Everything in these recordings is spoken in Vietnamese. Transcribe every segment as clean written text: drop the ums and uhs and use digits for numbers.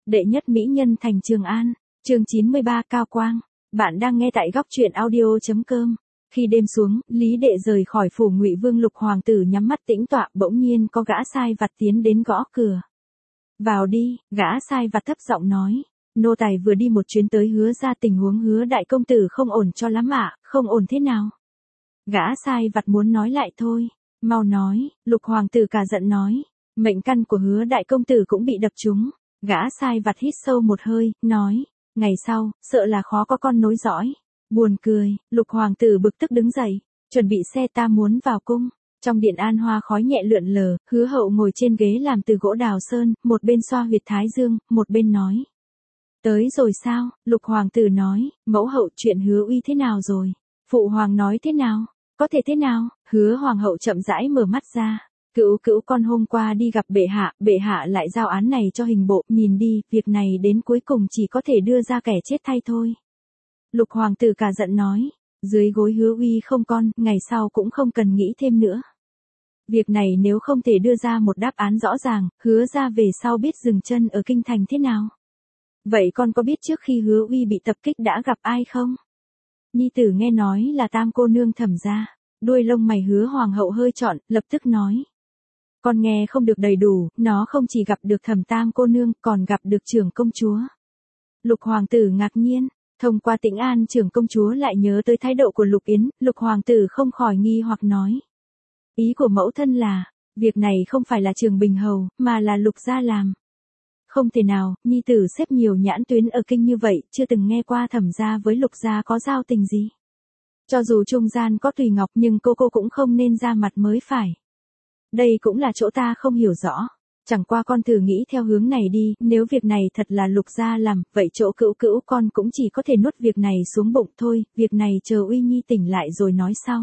Đệ nhất mỹ nhân thành Trường An, chương 93 Cao Quang. Bạn đang nghe tại góc truyện audio.com. Khi đêm xuống, Lý Đệ rời khỏi phủ Ngụy Vương. Lục hoàng tử nhắm mắt tĩnh tọa, bỗng nhiên có gã sai vặt tiến đến gõ cửa. Vào đi, gã sai vặt thấp giọng nói. Nô tài vừa đi một chuyến tới Hứa ra, tình huống Hứa đại công tử không ổn cho lắm ạ. Không ổn thế nào? Gã sai vặt muốn nói lại thôi. Mau nói, Lục hoàng tử cả giận nói. Mệnh căn của Hứa đại công tử cũng bị đập trúng. Gã sai vặt hít sâu một hơi, nói, ngày sau, sợ là khó có con nối dõi. Buồn cười, Lục hoàng tử bực tức đứng dậy, chuẩn bị xe, ta muốn vào cung. Trong điện an hoa khói nhẹ lượn lờ, Hứa hậu ngồi trên ghế làm từ gỗ đào sơn, một bên xoa huyệt thái dương, một bên nói. Tới rồi sao? Lục hoàng tử nói, mẫu hậu, chuyện Hứa uy thế nào rồi? Phụ hoàng nói thế nào? Có thể thế nào? Hứa hoàng hậu chậm rãi mở mắt ra. Cữu con hôm qua đi gặp bệ hạ lại giao án này cho hình bộ, nhìn đi, việc này đến cuối cùng chỉ có thể đưa ra kẻ chết thay thôi. Lục hoàng tử cả giận nói, dưới gối Hứa uy không con, ngày sau cũng không cần nghĩ thêm nữa. Việc này nếu không thể đưa ra một đáp án rõ ràng, Hứa ra về sau biết dừng chân ở kinh thành thế nào. Vậy con có biết trước khi Hứa uy bị tập kích đã gặp ai không? Nhi tử nghe nói là Tam cô nương Thẩm gia. Đuôi lông mày Hứa hoàng hậu hơi trọn, lập tức nói. Con nghe không được đầy đủ, nó không chỉ gặp được Thẩm Tam cô nương, còn gặp được trưởng công chúa. Lục hoàng tử ngạc nhiên, thông qua Tĩnh An trưởng công chúa lại nhớ tới thái độ của Lục Yến, Lục hoàng tử không khỏi nghi hoặc nói. Ý của mẫu thân là, việc này không phải là Trường Bình hầu, mà là Lục gia làm. Không thể nào, nhi tử xếp nhiều nhãn tuyến ở kinh như vậy, chưa từng nghe qua Thẩm gia với Lục gia có giao tình gì. Cho dù trung gian có Tùy Ngọc nhưng cô cũng không nên ra mặt mới phải. Đây cũng là chỗ ta không hiểu rõ. Chẳng qua con thử nghĩ theo hướng này đi, nếu việc này thật là Lục gia làm, vậy chỗ Cữu con cũng chỉ có thể nuốt việc này xuống bụng thôi, việc này chờ Uy Nhi tỉnh lại rồi nói sau.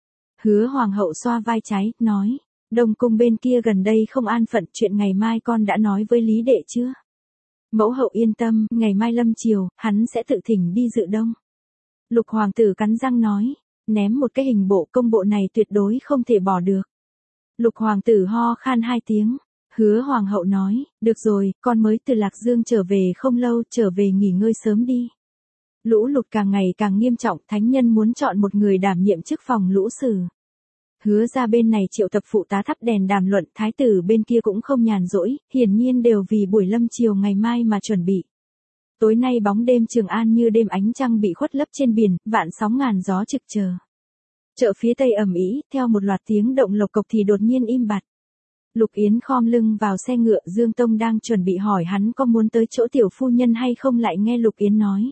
Hứa hoàng hậu xoa vai trái, nói, Đông cung bên kia gần đây không an phận, chuyện ngày mai con đã nói với Lý Đệ chưa? Mẫu hậu yên tâm, ngày mai lâm chiều, hắn sẽ tự thỉnh đi dự đông. Lục hoàng tử cắn răng nói, ném một cái hình bộ, công bộ này tuyệt đối không thể bỏ được. Lục hoàng tử ho khan 2 tiếng. Hứa hoàng hậu nói, được rồi, con mới từ Lạc Dương trở về không lâu, trở về nghỉ ngơi sớm đi. Lũ lụt càng ngày càng nghiêm trọng, thánh nhân muốn chọn một người đảm nhiệm chức phòng lũ sử. Hứa ra bên này triệu tập phụ tá thắp đèn đàm luận, thái tử bên kia cũng không nhàn rỗi, hiển nhiên đều vì buổi lâm chiều ngày mai mà chuẩn bị. Tối nay bóng đêm Trường An như đêm ánh trăng bị khuất lấp trên biển, vạn sóng ngàn gió trực chờ. Chợ phía tây ầm ĩ, theo một loạt tiếng động lộc cộc thì đột nhiên im bặt. Lục Yến khom lưng vào xe ngựa, Dương Tông đang chuẩn bị hỏi hắn có muốn tới chỗ tiểu phu nhân hay không, lại nghe Lục Yến nói.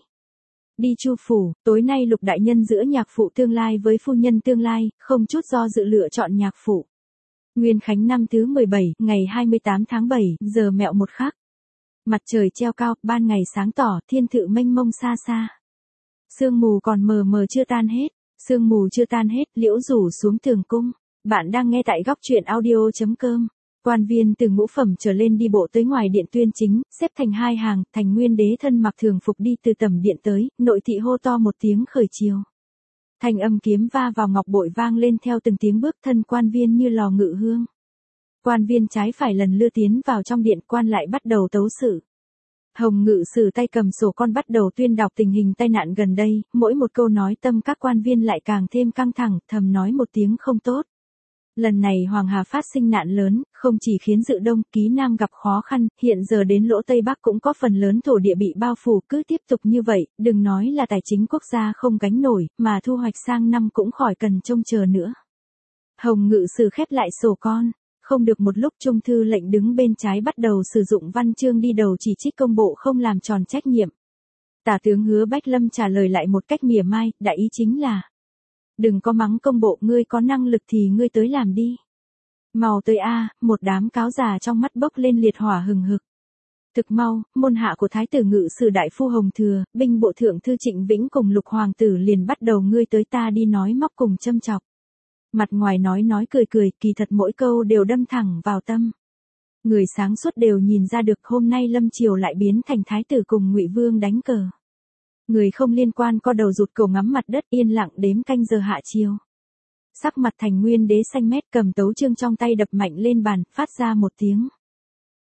Đi Chu phủ, tối nay Lục đại nhân giữa nhạc phụ tương lai với phu nhân tương lai, không chút do dự lựa chọn nhạc phụ. Nguyên Khánh năm thứ 17, ngày 28 tháng 7, giờ mẹo 1 khắc. Mặt trời treo cao, ban ngày sáng tỏ, thiên thự mênh mông xa xa. Sương mù còn mờ mờ chưa tan hết, sương mù chưa tan hết, liễu rủ xuống tường cung. Bạn đang nghe tại góc truyện audio.com. Quan viên từ ngũ phẩm trở lên đi bộ tới ngoài điện tuyên chính, xếp thành 2 hàng, Thành Nguyên đế thân mặc thường phục đi từ tầm điện tới, nội thị hô to một tiếng khởi chiều. Thanh âm kiếm va vào ngọc bội vang lên theo từng tiếng bước thân quan viên như lò ngự hương. Quan viên trái phải lần lưa tiến vào trong điện, quan lại bắt đầu tấu sự. Hồng ngự sử tay cầm sổ con bắt đầu tuyên đọc tình hình tai nạn gần đây, mỗi một câu nói tâm các quan viên lại càng thêm căng thẳng, thầm nói một tiếng không tốt. Lần này Hoàng Hà phát sinh nạn lớn, không chỉ khiến Dự Đông, Ký Nam gặp khó khăn, hiện giờ đến lỗ Tây Bắc cũng có phần lớn thổ địa bị bao phủ, cứ tiếp tục như vậy, đừng nói là tài chính quốc gia không gánh nổi, mà thu hoạch sang năm cũng khỏi cần trông chờ nữa. Hồng ngự sử khép lại sổ con, không được một lúc Trung thư lệnh đứng bên trái bắt đầu sử dụng văn chương đi đầu chỉ trích công bộ không làm tròn trách nhiệm. Tả tướng Hứa Bách Lâm trả lời lại một cách mỉa mai, đại ý chính là đừng có mắng công bộ, ngươi có năng lực thì ngươi tới làm đi. Mau tới a, một đám cáo già trong mắt bốc lên liệt hỏa hừng hực. Thực mau, môn hạ của thái tử ngự sử đại phu Hồng Thừa, binh bộ thượng thư Trịnh Vĩnh cùng Lục hoàng tử liền bắt đầu ngươi tới ta đi nói móc cùng châm chọc. Mặt ngoài nói cười, kỳ thật mỗi câu đều đâm thẳng vào tâm. Người sáng suốt đều nhìn ra được hôm nay lâm chiều lại biến thành thái tử cùng Ngụy Vương đánh cờ. Người không liên quan co đầu rụt cổ ngắm mặt đất yên lặng đếm canh giờ hạ chiều. Sắc mặt Thành Nguyên đế xanh mét cầm tấu chương trong tay đập mạnh lên bàn, phát ra một tiếng.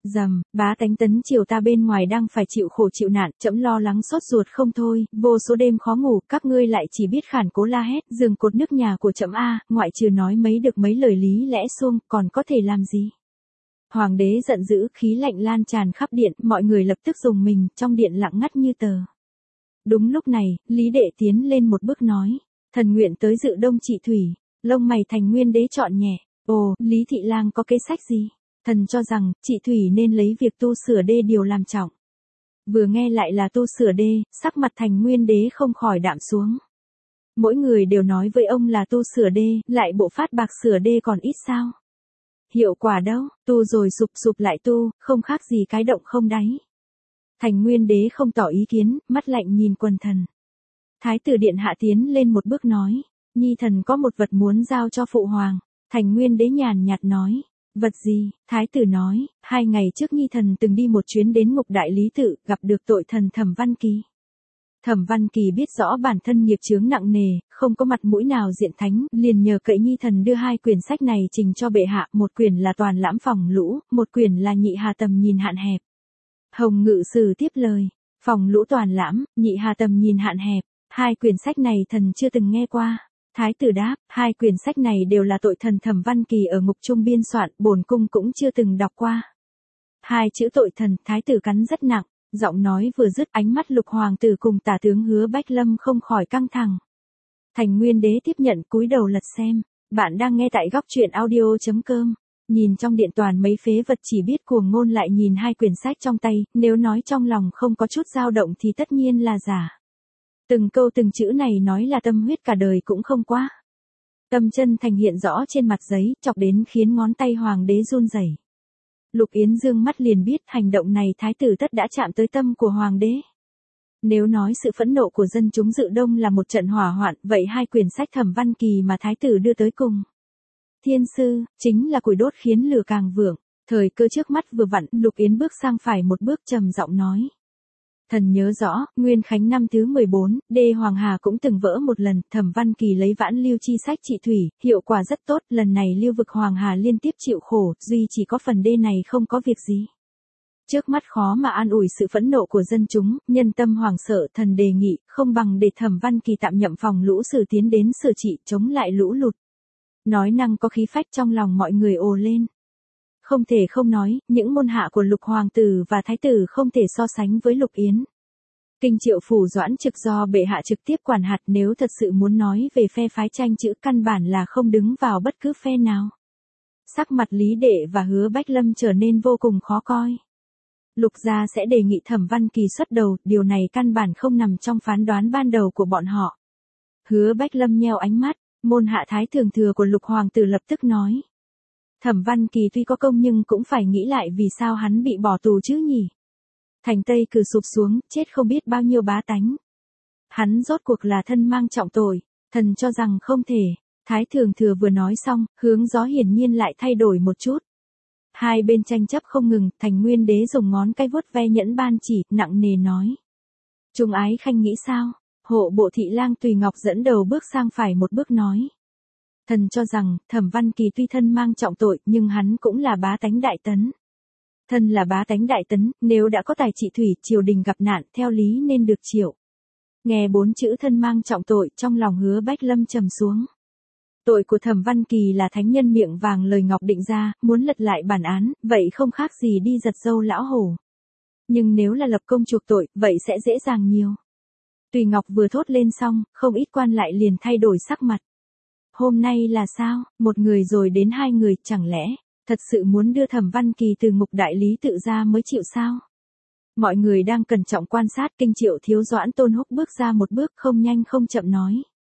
Dầm, bá tánh Tấn Triều ta bên ngoài đang phải chịu khổ chịu nạn, trẫm lo lắng sốt ruột không thôi, vô số đêm khó ngủ, các ngươi lại chỉ biết khản cố la hét, giường cột nước nhà của trẫm a, ngoại trừ nói mấy lời lý lẽ xuông, còn có thể làm gì? Hoàng đế giận dữ, khí lạnh lan tràn khắp điện, mọi người lập tức rùng mình, trong điện lặng ngắt như tờ. Đúng lúc này, Lý Đệ tiến lên một bước nói, thần nguyện tới dự đông trị thủy, lông mày Thành Nguyên Đế trọn nhẹ, ồ, Lý Thị Lang có kế sách gì? Thần cho rằng, trị thủy nên lấy việc tu sửa đê điều làm trọng. Vừa nghe lại là tu sửa đê, sắc mặt Thành Nguyên Đế không khỏi đạm xuống. Mỗi người đều nói với ông là tu sửa đê, lại bộ phát bạc sửa đê còn ít sao? Hiệu quả đâu, tu rồi sụp lại tu, không khác gì cái động không đáy. Thành Nguyên Đế không tỏ ý kiến, mắt lạnh nhìn quần thần. Thái tử điện hạ tiến lên một bước nói, nhi thần có một vật muốn giao cho phụ hoàng. Thành Nguyên Đế nhàn nhạt nói, vật gì? Thái tử nói, 2 ngày trước nhi thần từng đi một chuyến đến ngục đại lý tự, gặp được tội thần Thẩm Văn Kỳ. Thẩm Văn Kỳ biết rõ bản thân nghiệp chướng nặng nề, không có mặt mũi nào diện thánh, liền nhờ cậy nhi thần đưa 2 quyển sách này trình cho bệ hạ, một quyển là Toàn Lãm Phòng Lũ, một quyển là Nhị Hà Tầm Nhìn Hạn Hẹp. Hồng Ngự Sử tiếp lời, Phòng Lũ Toàn Lãm, Nhị Hà Tầm Nhìn Hạn Hẹp, 2 quyển sách này thần chưa từng nghe qua. Thái tử đáp, 2 quyển sách này đều là tội thần Thẩm Văn Kỳ ở ngục trung biên soạn, bổn cung cũng chưa từng đọc qua. 2 chữ tội thần, thái tử cắn rất nặng, giọng nói vừa dứt, ánh mắt Lục hoàng tử cùng tả tướng Hứa Bách Lâm không khỏi căng thẳng. Thành Nguyên Đế tiếp nhận cúi đầu lật xem, bạn đang nghe tại góc truyện audio.com. Nhìn trong điện toàn mấy phế vật chỉ biết cuồng ngôn lại nhìn 2 quyển sách trong tay, nếu nói trong lòng không có chút dao động thì tất nhiên là giả. Từng câu từng chữ này nói là tâm huyết cả đời cũng không quá. Tâm chân thành hiện rõ trên mặt giấy, chọc đến khiến ngón tay hoàng đế run rẩy. Lục Yến dương mắt liền biết hành động này thái tử tất đã chạm tới tâm của hoàng đế. Nếu nói sự phẫn nộ của dân chúng dự đông là một trận hỏa hoạn, vậy 2 quyển sách Thẩm Văn Kỳ mà thái tử đưa tới cùng Thiên Sư, chính là củi đốt khiến lửa càng vượng. Thời cơ trước mắt vừa vặn, Lục Yến bước sang phải một bước trầm giọng nói. Thần nhớ rõ, Nguyên Khánh năm thứ 14, đê Hoàng Hà cũng từng vỡ một lần, Thẩm Văn Kỳ lấy Vãn Lưu chi sách trị thủy, hiệu quả rất tốt, lần này lưu vực Hoàng Hà liên tiếp chịu khổ, duy chỉ có phần đê này không có việc gì. Trước mắt khó mà an ủi sự phẫn nộ của dân chúng, nhân tâm hoảng sợ, thần đề nghị, không bằng để Thẩm Văn Kỳ tạm nhậm Phòng Lũ Sử tiến đến sửa trị chống lại lũ lụt. Nói năng có khí phách, trong lòng mọi người ồ lên. Không thể không nói, những môn hạ của Lục hoàng tử và thái tử không thể so sánh với Lục Yến. Kinh Triệu phủ Doãn Trực do bệ hạ trực tiếp quản hạt, nếu thật sự muốn nói về phe phái tranh chữ căn bản là không đứng vào bất cứ phe nào. Sắc mặt Lý Đệ và Hứa Bách Lâm trở nên vô cùng khó coi. Lục gia sẽ đề nghị Thẩm Văn Kỳ xuất đầu, điều này căn bản không nằm trong phán đoán ban đầu của bọn họ. Hứa Bách Lâm nheo ánh mắt, môn hạ thái thường thừa của Lục hoàng tử lập tức nói. Thẩm Văn Kỳ tuy có công nhưng cũng phải nghĩ lại vì sao hắn bị bỏ tù chứ nhỉ? Thành Tây Cử sụp xuống, chết không biết bao nhiêu bá tánh. Hắn rốt cuộc là thân mang trọng tội, thần cho rằng không thể. Thái thường thừa vừa nói xong, hướng gió hiển nhiên lại thay đổi một chút. Hai bên tranh chấp không ngừng, Thành Nguyên Đế dùng ngón cái vuốt ve nhẫn ban chỉ, nặng nề nói. Trung Ái Khanh nghĩ sao? Hộ bộ thị lang Tùy Ngọc dẫn đầu bước sang phải một bước nói. Thần cho rằng, Thẩm Văn Kỳ tuy thân mang trọng tội, nhưng hắn cũng là bá tánh đại tấn. Thân là bá tánh đại tấn, nếu đã có tài trị thủy, triều đình gặp nạn, theo lý nên được triệu. Nghe 4 chữ thân mang trọng tội, trong lòng Hứa Bách Lâm trầm xuống. Tội của Thẩm Văn Kỳ là thánh nhân miệng vàng lời ngọc định ra, muốn lật lại bản án, vậy không khác gì đi giật dâu lão hổ. Nhưng nếu là lập công chuộc tội, vậy sẽ dễ dàng nhiều. Tùy Ngọc vừa thốt lên xong, không ít quan lại liền thay đổi sắc mặt. Hôm nay là sao, một người rồi đến 2 người, chẳng lẽ, thật sự muốn đưa Thẩm Văn Kỳ từ ngục đại lý tự ra mới chịu sao? Mọi người đang cẩn trọng quan sát, Kinh Triệu thiếu Doãn Tôn Húc bước ra một bước, không nhanh không chậm nói.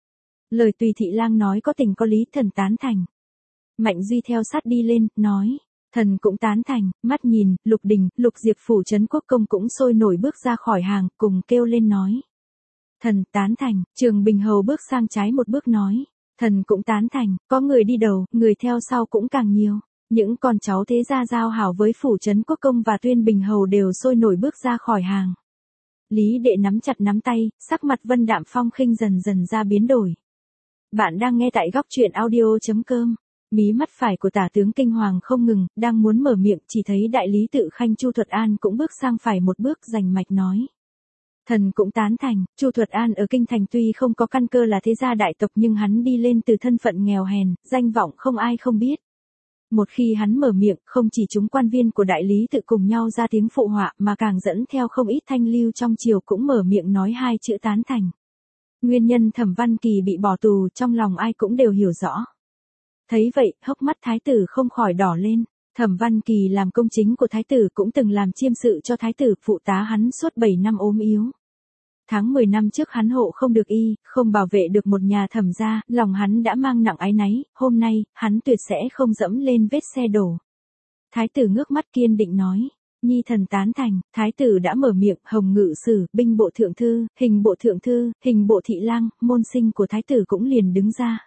Lời Tùy thị lang nói có tình có lý, thần tán thành. Mạnh Duy theo sát đi lên, nói. Thần cũng tán thành, mắt nhìn, Lục Đình, Lục Diệp phủ Trấn Quốc Công cũng sôi nổi bước ra khỏi hàng, cùng kêu lên nói. Thần tán thành, Trường Bình Hầu bước sang trái một bước nói. Thần cũng tán thành, có người đi đầu, người theo sau cũng càng nhiều. Những con cháu thế gia giao hảo với phủ Trấn Quốc Công và Tuyên Bình Hầu đều sôi nổi bước ra khỏi hàng. Lý Đệ nắm chặt nắm tay, sắc mặt Vân Đạm Phong khinh dần dần ra biến đổi. Bạn đang nghe tại góc truyện audio.com. Mí mắt phải của tả tướng kinh hoàng không ngừng, đang muốn mở miệng, chỉ thấy đại lý tự khanh Chu Thuật An cũng bước sang phải một bước, rành mạch nói. Thần cũng tán thành, Chu Thuật An ở kinh thành tuy không có căn cơ là thế gia đại tộc nhưng hắn đi lên từ thân phận nghèo hèn, danh vọng không ai không biết. Một khi hắn mở miệng, không chỉ chúng quan viên của đại lý tự cùng nhau ra tiếng phụ họa mà càng dẫn theo không ít thanh lưu trong triều cũng mở miệng nói hai chữ tán thành. Nguyên nhân Thẩm Văn Kỳ bị bỏ tù trong lòng ai cũng đều hiểu rõ. Thấy vậy, hốc mắt thái tử không khỏi đỏ lên. Thẩm Văn Kỳ làm công chính của thái tử cũng từng làm chiêm sự cho thái tử, phụ tá hắn suốt 7 năm ốm yếu. Tháng 10 năm trước hắn hộ không được y, không bảo vệ được một nhà Thẩm gia, lòng hắn đã mang nặng áy náy, hôm nay, hắn tuyệt sẽ không dẫm lên vết xe đổ. Thái tử ngước mắt kiên định nói. Nhi thần tán thành, thái tử đã mở miệng, Hồng Ngự Sử, binh bộ thượng thư, hình bộ thị lang, môn sinh của thái tử cũng liền đứng ra.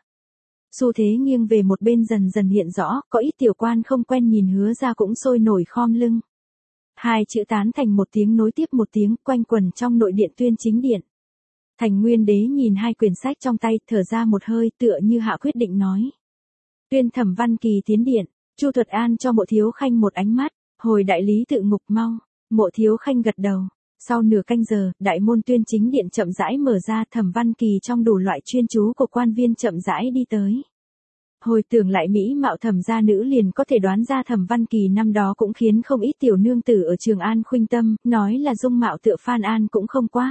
Xu thế nghiêng về một bên dần dần hiện rõ, có ít tiểu quan không quen nhìn Hứa ra cũng sôi nổi khom lưng. Hai chữ tán thành một tiếng nối tiếp một tiếng quanh quẩn trong nội điện Tuyên Chính Điện. Thành Nguyên Đế nhìn hai quyển sách trong tay, thở ra một hơi, tựa như hạ quyết định nói. Tuyên Thẩm Văn Kỳ tiến điện, Chu Thuật An cho Mộ Thiếu Khanh một ánh mắt, hồi đại lý tự ngục mau. Mộ Thiếu Khanh gật đầu. Sau nửa canh giờ, đại môn Tuyên Chính Điện chậm rãi mở ra, Thẩm Văn Kỳ trong đủ loại chuyên chú của quan viên chậm rãi đi tới. Hồi tưởng lại mỹ mạo Thẩm gia nữ liền có thể đoán ra Thẩm Văn Kỳ năm đó cũng khiến không ít tiểu nương tử ở Trường An khuynh tâm, nói là dung mạo tựa Phan An cũng không quá.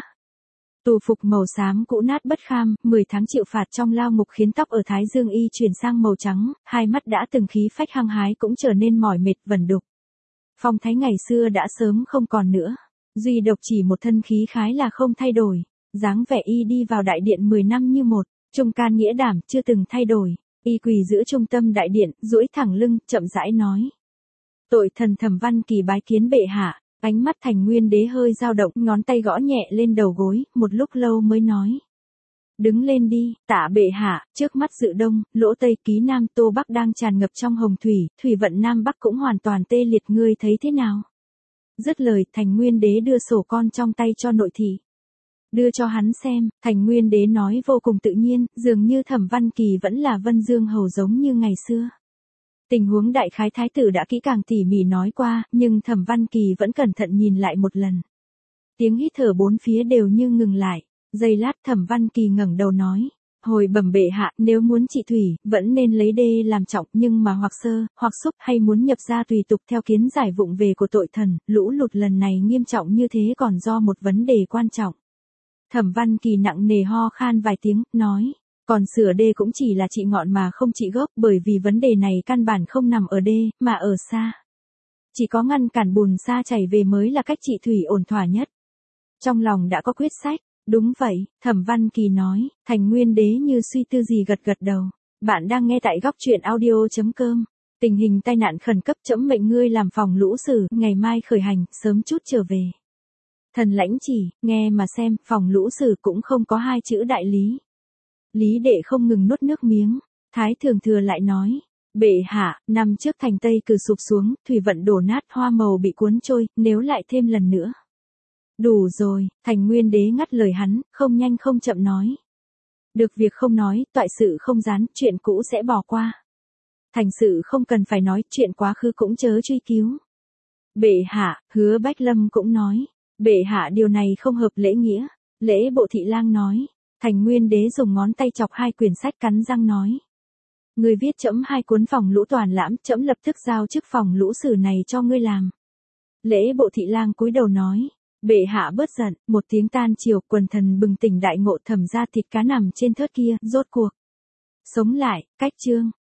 Tù phục màu xám cũ nát bất kham, 10 tháng chịu phạt trong lao ngục khiến tóc ở Thái Dương y chuyển sang màu trắng, hai mắt đã từng khí phách hăng hái cũng trở nên mỏi mệt vẩn đục. Phong thái ngày xưa đã sớm không còn nữa, duy độc chỉ một thân khí khái là không thay đổi, dáng vẻ y đi vào đại điện 10 năm như một, trung can nghĩa đảm chưa từng thay đổi, y quỳ giữa trung tâm đại điện, duỗi thẳng lưng, chậm rãi nói. Tội thần Thẩm Văn Kỳ bái kiến bệ hạ, ánh mắt Thành Nguyên Đế hơi dao động, ngón tay gõ nhẹ lên đầu gối, một lúc lâu mới nói. Đứng lên đi, tạ bệ hạ, trước mắt Dự Đông, Lỗ Tây, Ký Nam, Tô Bắc đang tràn ngập trong hồng thủy, thủy vận Nam Bắc cũng hoàn toàn tê liệt, ngươi thấy thế nào? Dứt lời, Thành Nguyên Đế đưa sổ con trong tay cho nội thị. Đưa cho hắn xem, Thành Nguyên Đế nói vô cùng tự nhiên, dường như Thẩm Văn Kỳ vẫn là Vân Dương hầu giống như ngày xưa. Tình huống đại khái thái tử đã kỹ càng tỉ mỉ nói qua, nhưng Thẩm Văn Kỳ vẫn cẩn thận nhìn lại một lần. Tiếng hít thở bốn phía đều như ngừng lại. Giây lát Thẩm Văn Kỳ ngẩng đầu nói, hồi bẩm bệ hạ, nếu muốn trị thủy, vẫn nên lấy đê làm trọng, nhưng mà hoặc sơ, hoặc xúc hay muốn nhập ra tùy tục theo kiến giải vụng về của tội thần, lũ lụt lần này nghiêm trọng như thế còn do một vấn đề quan trọng. Thẩm Văn Kỳ nặng nề ho khan vài tiếng, nói, còn sửa đê cũng chỉ là trị ngọn mà không trị gốc, bởi vì vấn đề này căn bản không nằm ở đê, mà ở xa. Chỉ có ngăn cản bùn xa chảy về mới là cách trị thủy ổn thỏa nhất. Trong lòng đã có quyết sách. Đúng vậy, Thẩm Văn Kỳ nói, Thành Nguyên Đế như suy tư gì gật gật đầu. Bạn đang nghe tại góc truyện audio.com. Tình hình tai nạn khẩn cấp, trẫm mệnh ngươi làm phòng lũ sử, ngày mai khởi hành, sớm chút trở về. Thần lãnh chỉ, nghe mà xem, phòng lũ sử cũng không có hai chữ đại lý. Lý đệ không ngừng nuốt nước miếng, Thái Thường Thừa lại nói. Bệ hạ, năm trước thành Tây Cử sụp xuống, thủy vận đổ nát, hoa màu bị cuốn trôi, nếu lại thêm lần nữa. Đủ rồi, Thành Nguyên Đế ngắt lời hắn, không nhanh không chậm nói. Được việc không nói, toại sự không gián, chuyện cũ sẽ bỏ qua. Thành sự không cần phải nói, chuyện quá khứ cũng chớ truy cứu. Bệ hạ, Hứa Bách Lâm cũng nói. Bệ hạ điều này không hợp lễ nghĩa. Lễ bộ thị lang nói. Thành Nguyên Đế dùng ngón tay chọc hai quyển sách cắn răng nói. Ngươi viết trẫm hai cuốn phòng lũ toàn lãm, trẫm lập tức giao chức phòng lũ sử này cho ngươi làm. Lễ bộ thị lang cúi đầu nói. Bệ hạ bớt giận, một tiếng tan chiều, quần thần bừng tỉnh đại ngộ, Thẩm ra thịt cá nằm trên thớt kia, rốt cuộc sống lại, cách chương.